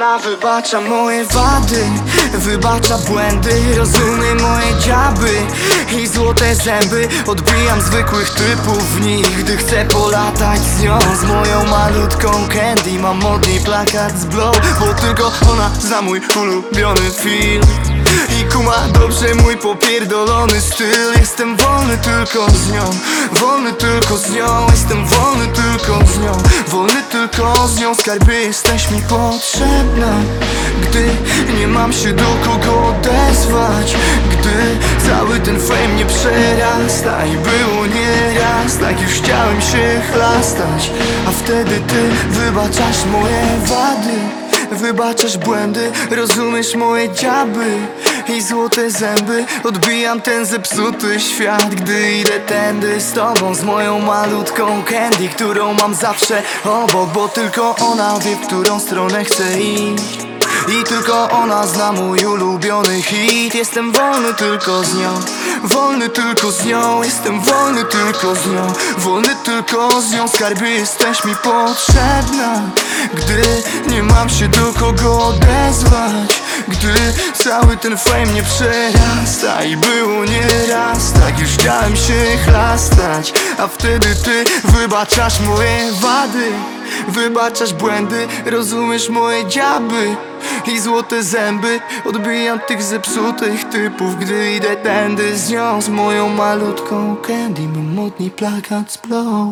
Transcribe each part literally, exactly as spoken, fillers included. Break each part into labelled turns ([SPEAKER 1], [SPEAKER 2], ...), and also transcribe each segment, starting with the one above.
[SPEAKER 1] Ona wybacza moje wady, wybacza błędy, rozumie moje dziaby i złote zęby. Odbijam zwykłych typów w nich, gdy chcę polatać z nią. Z moją malutką Candy mam modny plakat z Blow, bo tylko ona zna mój ulubiony film i kuma dobrze mój popierdolony styl. Jestem wolny tylko z nią, wolny tylko z nią. Jestem wolny tylko z nią, wolny tylko z nią. Skarbie, jesteś mi potrzebna, gdy nie mam się do kogo odezwać, gdy cały ten fame mnie przerasta. I było nieraz, tak już chciałem się chlastać, a wtedy ty wybaczasz moje wady, wybaczasz błędy, rozumiesz moje dziaby i złote zęby. Odbijam ten zepsuty świat, gdy idę tędy z tobą, z moją malutką Candy, którą mam zawsze obok, bo tylko ona wie, w którą stronę chcę iść i tylko ona zna mój ulubiony hit. Jestem wolny tylko z nią, wolny tylko z nią. Jestem wolny tylko z nią, wolny tylko z nią. Skarbie, jesteś mi potrzebna, gdy nie mam się do kogo odezwać, gdy cały ten fame mnie przerasta. I było nieraz, tak już chciałem się chlastać, a wtedy ty wybaczasz moje wady, wybaczasz błędy, rozumiesz moje dziaby i złote zęby. Odbijam tych zepsutych typów, gdy idę tędy z nią, z moją malutką Candy. Mam modny plakat z Blow.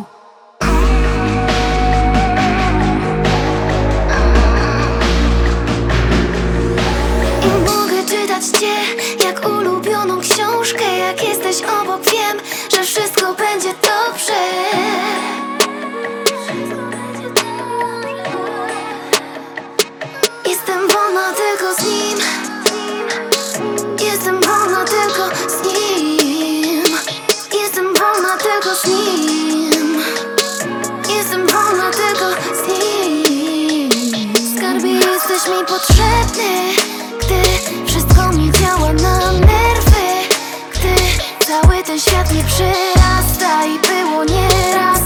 [SPEAKER 2] I mogę czytać cię jak ulubioną książkę. Jak jesteś obok, wiem, że wszystko będzie dobrze. Jestem wolna tylko z nim, jestem wolna tylko z nim, jestem wolna tylko z nim, jestem wolna tylko z nim. Skarbie, jesteś mi potrzebny, gdy wszystko mi działa na nerwy, gdy cały ten świat mnie przerasta. I było nieraz,